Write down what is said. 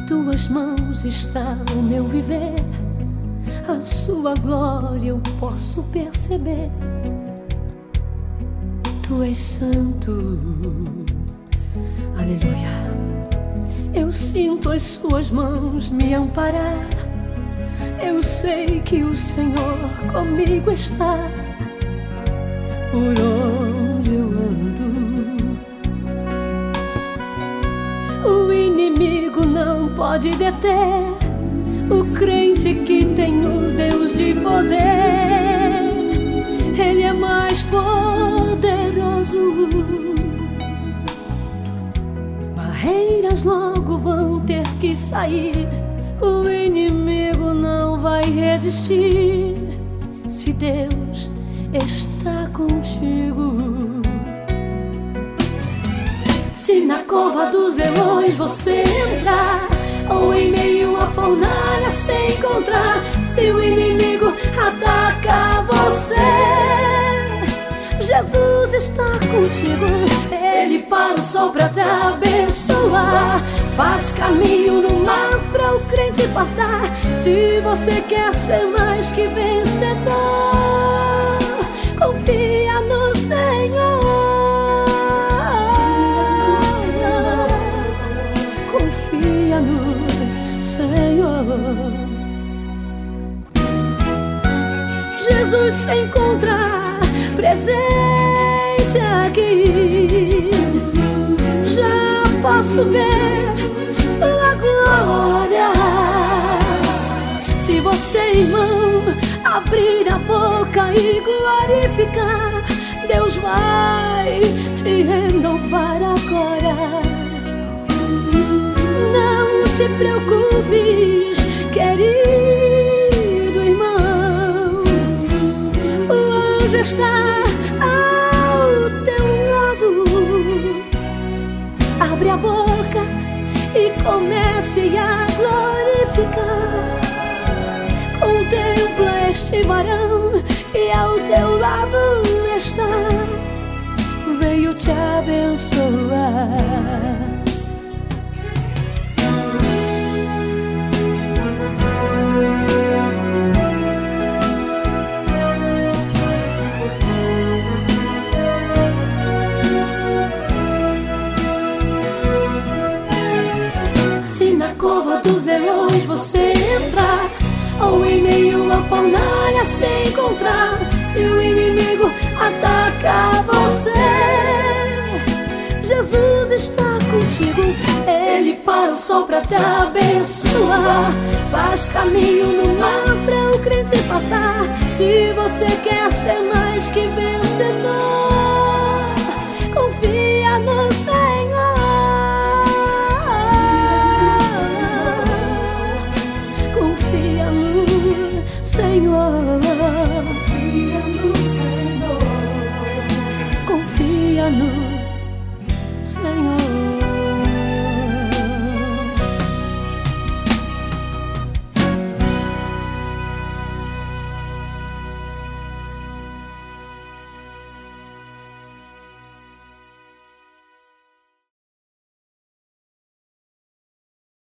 tuas mãos está o meu viver, a sua glória eu posso perceber. Tu és santo, aleluia. Eu sinto as suas mãos me amparar. Eu sei que o Senhor comigo está. Por onde eu ando, o inimigo não pode deter o crente que tem o Deus de poder. Ele é mais poderoso. Barreiras logo vão ter que sair. O inimigo não vai resistir se Deus está contigo. Se na cova dos leões você entrar, ou em meio à fornalha se encontrar, se o inimigo ataca você, Jesus está contigo. Ele para o sol para te abençoar, faz caminho no mar para o crente passar. Se você quer ser mais que vencedor, confia no Senhor. Confia no Senhor. Jesus se encontra presente aqui. Já posso ver sua glória. Se você, irmão, abrir a boca e glorificar, Deus vai te renovar agora. Não te preocupes, querido irmão, o anjo está ao teu lado. Abre a boca e comece a glorificar. Contempla este varão e ao teu lado está, veio te abençoar. Se na cova dos leões você entrar, ou em meio à fornalha se encontrar, se o inimigo ataca você, Jesus está contigo. Ele para o sol para te abençoar, faz caminho no mar para o crente passar. Se você quer ser mais